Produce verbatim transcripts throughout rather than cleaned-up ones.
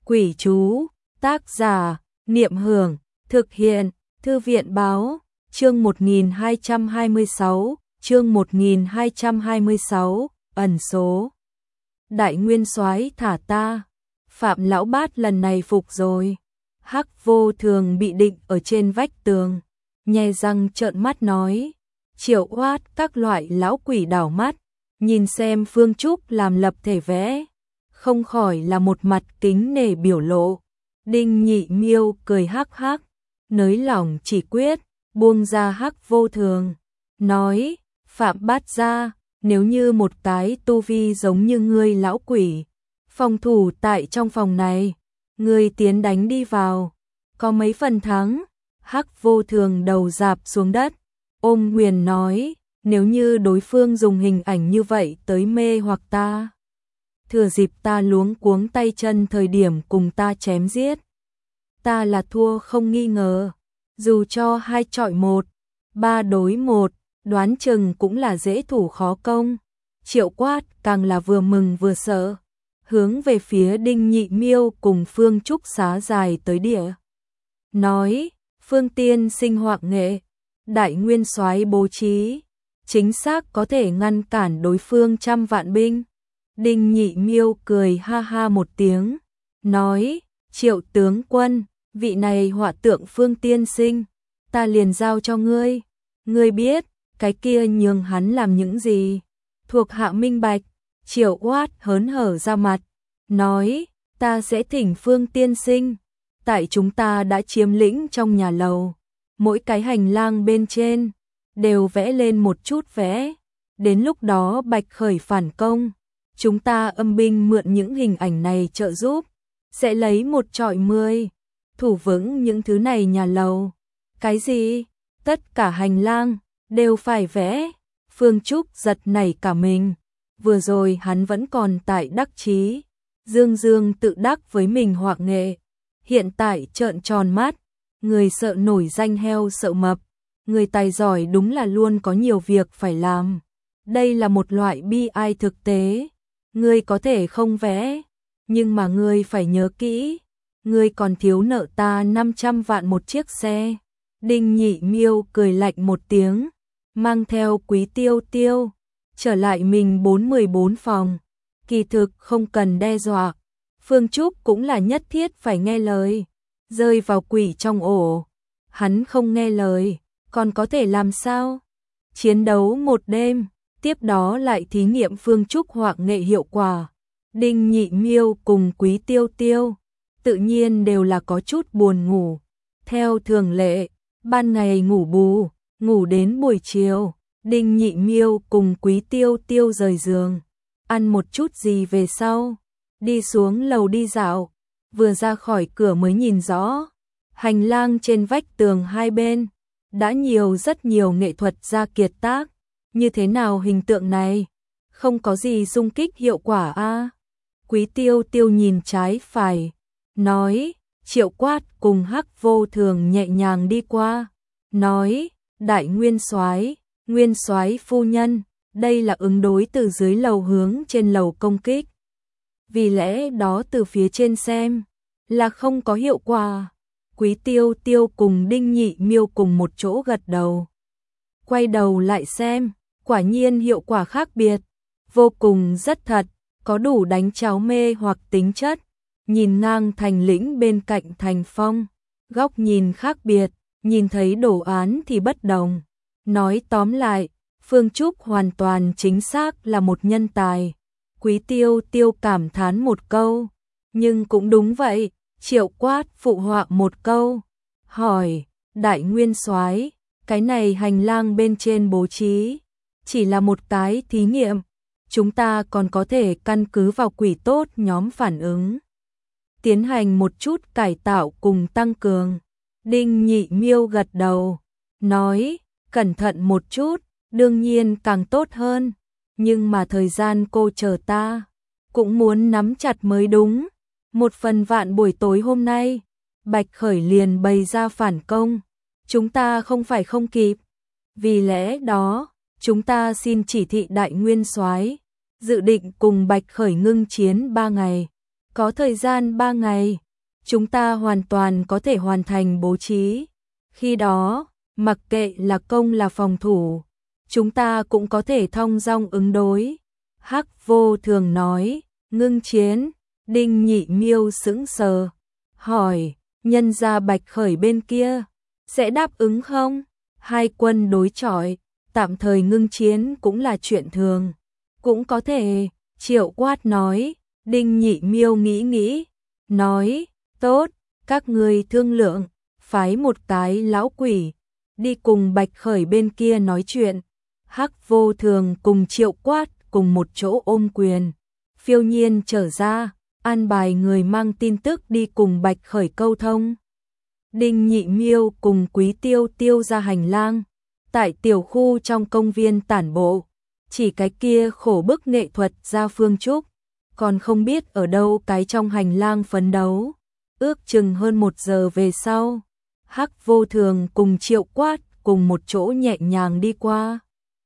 Quỷ chú, tác giả, Niệm Hưởng, thực hiện, Thư viện báo, chương một nghìn hai trăm hai mươi sáu, chương một nghìn hai trăm hai mươi sáu, ẩn số. Đại nguyên soái thả ta, Phạm lão bát lần này phục rồi. Hắc Vô Thường bị định ở trên vách tường, nhe răng trợn mắt nói, Triệu Oát các loại lão quỷ đảo mắt, nhìn xem Phương Trúc làm lập thể vẽ, không khỏi là một mặt kính nể biểu lộ. Đinh Nhị Miêu cười hắc hắc, nới lỏng chỉ quyết, buông ra Hắc Vô Thường, nói, Phạm bát gia, nếu như một cái tu vi giống như ngươi lão quỷ, phòng thủ tại trong phòng này, ngươi tiến đánh đi vào, có mấy phần thắng? Hắc Vô Thường đầu rạp xuống đất, ôm huyền nói, nếu như đối phương dùng hình ảnh như vậy tới mê hoặc ta, thừa dịp ta luống cuống tay chân thời điểm cùng ta chém giết, ta là thua không nghi ngờ, dù cho hai chọi một, ba đối một, đoán chừng cũng là dễ thủ khó công. Triệu Quát càng là vừa mừng vừa sợ, hướng về phía Đinh Nhị Miêu cùng Phương Trúc xá dài tới địa, nói, Phương tiên sinh hoặc nghệ, đại nguyên soái bố trí, chính xác có thể ngăn cản đối phương trăm vạn binh. Đinh Nhị Miêu cười ha ha một tiếng, nói, Triệu tướng quân, vị này họa tượng Phương tiên sinh, ta liền giao cho ngươi, ngươi biết, cái kia nhường hắn làm những gì, thuộc hạ minh bạch. Triệu Oát hớn hở ra mặt, nói, ta sẽ thỉnh Phương tiên sinh, tại chúng ta đã chiếm lĩnh trong nhà lầu, mỗi cái hành lang bên trên, đều vẽ lên một chút vẽ, đến lúc đó Bạch Khởi phản công, chúng ta âm binh mượn những hình ảnh này trợ giúp, sẽ lấy một trọi mười, thủ vững những thứ này nhà lầu. Cái gì? Tất cả hành lang đều phải vẽ? Phương Trúc giật nảy cả mình, vừa rồi hắn vẫn còn tại đắc chí, dương dương tự đắc với mình họa nghệ, hiện tại trợn tròn mắt, người sợ nổi danh heo sợ mập, người tài giỏi đúng là luôn có nhiều việc phải làm. Đây là một loại bi ai thực tế, ngươi có thể không vẽ, nhưng mà ngươi phải nhớ kỹ, ngươi còn thiếu nợ ta năm trăm vạn một chiếc xe. Đinh Nhị Miêu cười lạnh một tiếng, mang theo Quý Tiêu Tiêu, trở lại mình bốn mươi bốn phòng, kỳ thực không cần đe dọa, Phương Trúc cũng là nhất thiết phải nghe lời, rơi vào quỷ trong ổ, hắn không nghe lời, còn có thể làm sao? Chiến đấu một đêm, tiếp đó lại thí nghiệm Phương Trúc họa nghệ hiệu quả. Đinh Nhị Miêu cùng Quý Tiêu Tiêu, tự nhiên đều là có chút buồn ngủ, theo thường lệ, ban ngày ngủ bù, ngủ đến buổi chiều, Đinh Nhị Miêu cùng Quý Tiêu Tiêu rời giường, ăn một chút gì về sau, đi xuống lầu đi dạo, vừa ra khỏi cửa mới nhìn rõ, hành lang trên vách tường hai bên, đã nhiều rất nhiều nghệ thuật gia kiệt tác, như thế nào hình tượng này, không có gì xung kích hiệu quả a. À? Quý Tiêu Tiêu nhìn trái phải, nói, Triệu Quát cùng Hắc Vô Thường nhẹ nhàng đi qua, nói, đại nguyên soái, nguyên soái phu nhân, đây là ứng đối từ dưới lầu hướng trên lầu công kích. Vì lẽ đó từ phía trên xem, là không có hiệu quả. Quý Tiêu Tiêu cùng Đinh Nhị Miêu cùng một chỗ gật đầu. Quay đầu lại xem, quả nhiên hiệu quả khác biệt, vô cùng rất thật, có đủ đánh cháo mê hoặc tính chất. Nhìn ngang thành lĩnh bên cạnh thành phong, góc nhìn khác biệt, nhìn thấy đồ án thì bất đồng. Nói tóm lại, Phương Trúc hoàn toàn chính xác là một nhân tài. Quý Tiêu Tiêu cảm thán một câu, nhưng cũng đúng vậy, Triệu Quát phụ họa một câu, hỏi, đại nguyên soái, cái này hành lang bên trên bố trí, chỉ là một cái thí nghiệm, chúng ta còn có thể căn cứ vào quỷ tốt nhóm phản ứng, tiến hành một chút cải tạo cùng tăng cường. Đinh Nhị Miêu gật đầu, nói, cẩn thận một chút, đương nhiên càng tốt hơn, nhưng mà thời gian cô chờ ta, cũng muốn nắm chặt mới đúng. Một phần vạn buổi tối hôm nay, Bạch Khởi liền bày ra phản công, chúng ta không phải không kịp, vì lẽ đó, chúng ta xin chỉ thị đại nguyên soái, dự định cùng Bạch Khởi ngưng chiến ba ngày, Có thời gian ba ngày, chúng ta hoàn toàn có thể hoàn thành bố trí. Khi đó, mặc kệ là công là phòng thủ, chúng ta cũng có thể thong dong ứng đối. Hắc Vô Thường nói, ngưng chiến. Đinh Nhị Miêu sững sờ, hỏi, nhân gia Bạch Khởi bên kia, sẽ đáp ứng không? Hai quân đối chọi, tạm thời ngưng chiến cũng là chuyện thường. Cũng có thể, Triệu Quát nói. Đinh Nhị Miêu nghĩ nghĩ, nói, tốt, các ngươi thương lượng, phái một cái lão quỷ, đi cùng Bạch Khởi bên kia nói chuyện. Hắc Vô Thường cùng Triệu Quát cùng một chỗ ôm quyền, phiêu nhiên trở ra, an bài người mang tin tức đi cùng Bạch Khởi câu thông. Đinh Nhị Miêu cùng Quý Tiêu Tiêu ra hành lang, tại tiểu khu trong công viên tản bộ, chỉ cái kia khổ bức nghệ thuật ra Phương Trúc, còn không biết ở đâu cái trong hành lang phấn đấu. Ước chừng hơn một giờ về sau, Hắc Vô Thường cùng Triệu Quát cùng một chỗ nhẹ nhàng đi qua.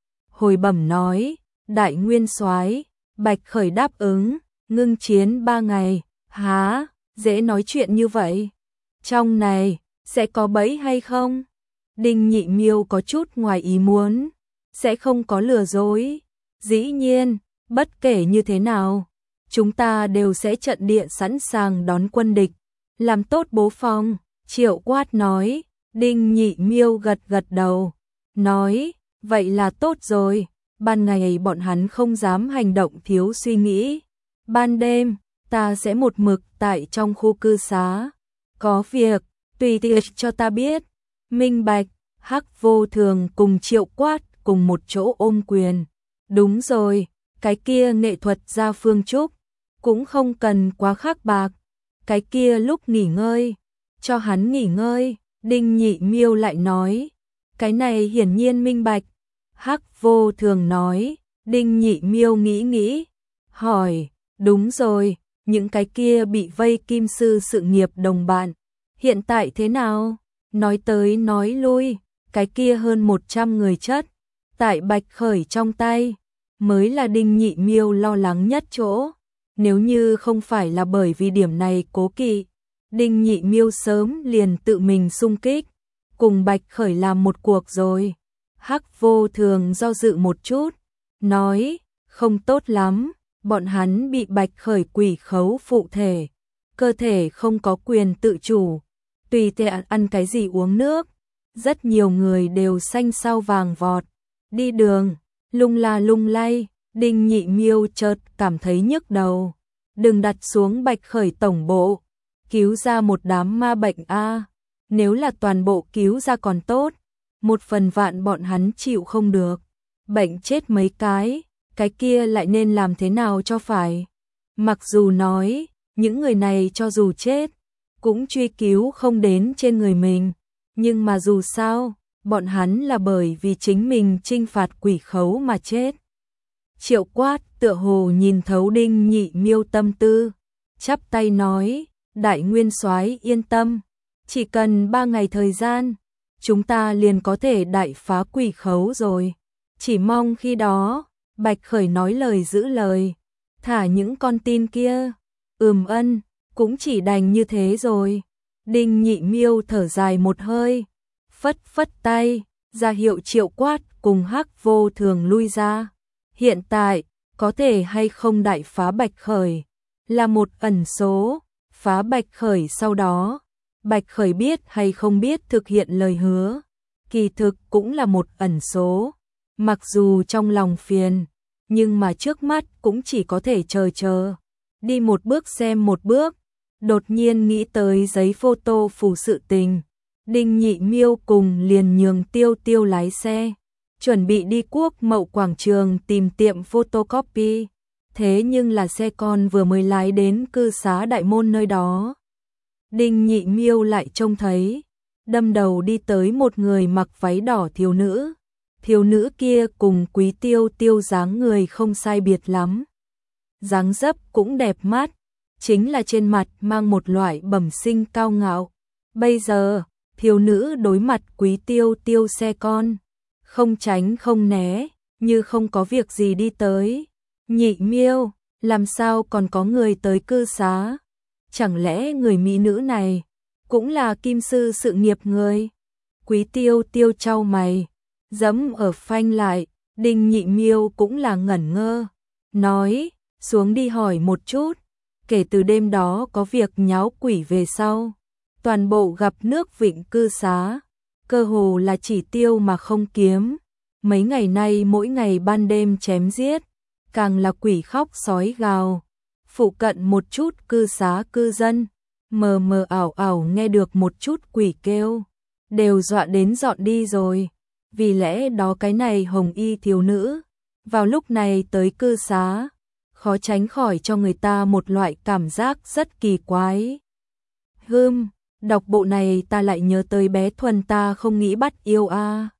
Hồi bẩm nói, Đại Nguyên Soái, Bạch Khởi đáp ứng, ngưng chiến ba ngày. Há, dễ nói chuyện như vậy. Trong này, sẽ có bẫy hay không? Đinh Nhị Miêu có chút ngoài ý muốn. Sẽ không có lừa dối. Dĩ nhiên, bất kể như thế nào, chúng ta đều sẽ trận địa sẵn sàng đón quân địch, làm tốt bố phòng. Triệu Quát nói. Đinh Nhị Miêu gật gật đầu, nói, vậy là tốt rồi. Ban ngày bọn hắn không dám hành động thiếu suy nghĩ. Ban đêm, ta sẽ một mực tại trong khu cư xá. Có việc, tùy tiện cho ta biết. Minh bạch. Hắc Vô Thường cùng Triệu Quát cùng một chỗ ôm quyền. Đúng rồi, cái kia nghệ thuật ra Phương Trúc, cũng không cần quá khắc bạc. Cái kia lúc nghỉ ngơi, cho hắn nghỉ ngơi. Đinh Nhị Miêu lại nói, cái này hiển nhiên minh bạch. Hắc Vô Thường nói. Đinh Nhị Miêu nghĩ nghĩ, hỏi, đúng rồi, những cái kia bị vây kim sư sự nghiệp đồng bạn, hiện tại thế nào? Nói tới nói lui, cái kia hơn một trăm người chất, tại Bạch Khởi trong tay, mới là Đinh Nhị Miêu lo lắng nhất chỗ. Nếu như không phải là bởi vì điểm này cố kỵ, Đinh Nhị Miêu sớm liền tự mình xung kích, cùng Bạch Khởi làm một cuộc rồi. Hắc Vô Thường do dự một chút, nói, không tốt lắm, bọn hắn bị Bạch Khởi quỷ khấu phụ thể, cơ thể không có quyền tự chủ, tùy tiện ăn cái gì uống nước, rất nhiều người đều xanh sao vàng vọt, đi đường, lung la lung lay. Đinh Nhị Miêu chợt cảm thấy nhức đầu, đừng đặt xuống Bạch Khởi tổng bộ, cứu ra một đám ma bệnh a. Nếu là toàn bộ cứu ra còn tốt, một phần vạn bọn hắn chịu không được, bệnh chết mấy cái, cái kia lại nên làm thế nào cho phải. Mặc dù nói, những người này cho dù chết, cũng truy cứu không đến trên người mình, nhưng mà dù sao, bọn hắn là bởi vì chính mình trinh phạt quỷ khấu mà chết. Triệu Quát tựa hồ nhìn thấu Đinh Nhị Miêu tâm tư, chắp tay nói, Đại Nguyên Soái yên tâm, chỉ cần ba ngày thời gian, chúng ta liền có thể đại phá quỷ khấu rồi. Chỉ mong khi đó, Bạch Khởi nói lời giữ lời, thả những con tin kia. Ừm ân, cũng chỉ đành như thế rồi. Đinh Nhị Miêu thở dài một hơi, phất phất tay, ra hiệu Triệu Quát cùng Hắc Vô Thường lui ra. Hiện tại, có thể hay không đại phá Bạch Khởi, là một ẩn số. Phá Bạch Khởi sau đó, Bạch Khởi biết hay không biết thực hiện lời hứa, kỳ thực cũng là một ẩn số. Mặc dù trong lòng phiền, nhưng mà trước mắt cũng chỉ có thể chờ chờ. Đi một bước xem một bước, đột nhiên nghĩ tới giấy photo phủ sự tình. Đinh Nhị Miêu cùng liền nhường Tiêu Tiêu lái xe, chuẩn bị đi Quốc Mậu quảng trường tìm tiệm photocopy. Thế nhưng là xe con vừa mới lái đến cư xá Đại Môn nơi đó, Đinh Nhị Miêu lại trông thấy, đâm đầu đi tới một người mặc váy đỏ thiếu nữ. Thiếu nữ kia cùng Quý Tiêu Tiêu dáng người không sai biệt lắm, dáng dấp cũng đẹp mắt, chính là trên mặt mang một loại bẩm sinh cao ngạo. Bây giờ, thiếu nữ đối mặt Quý Tiêu Tiêu xe con, không tránh không né, như không có việc gì đi tới. Nhị Miêu, làm sao còn có người tới cư xá? Chẳng lẽ người mỹ nữ này cũng là kim sư sự nghiệp người? Quý Tiêu Tiêu chau mày, giẫm ở phanh lại, Đinh Nhị Miêu cũng là ngẩn ngơ, nói, xuống đi hỏi một chút. Kể từ đêm đó có việc nháo quỷ về sau, toàn bộ gặp nước vịnh cư xá, cơ hồ là chỉ tiêu mà không kiếm. Mấy ngày nay mỗi ngày ban đêm chém giết, càng là quỷ khóc sói gào. Phụ cận một chút cư xá cư dân, mờ mờ ảo ảo nghe được một chút quỷ kêu, đều dọa đến dọn đi rồi. Vì lẽ đó cái này hồng y thiếu nữ, vào lúc này tới cư xá, khó tránh khỏi cho người ta một loại cảm giác rất kỳ quái. Hừm, đọc bộ này ta lại nhớ tới bé Thuần ta không nghĩ bắt yêu a.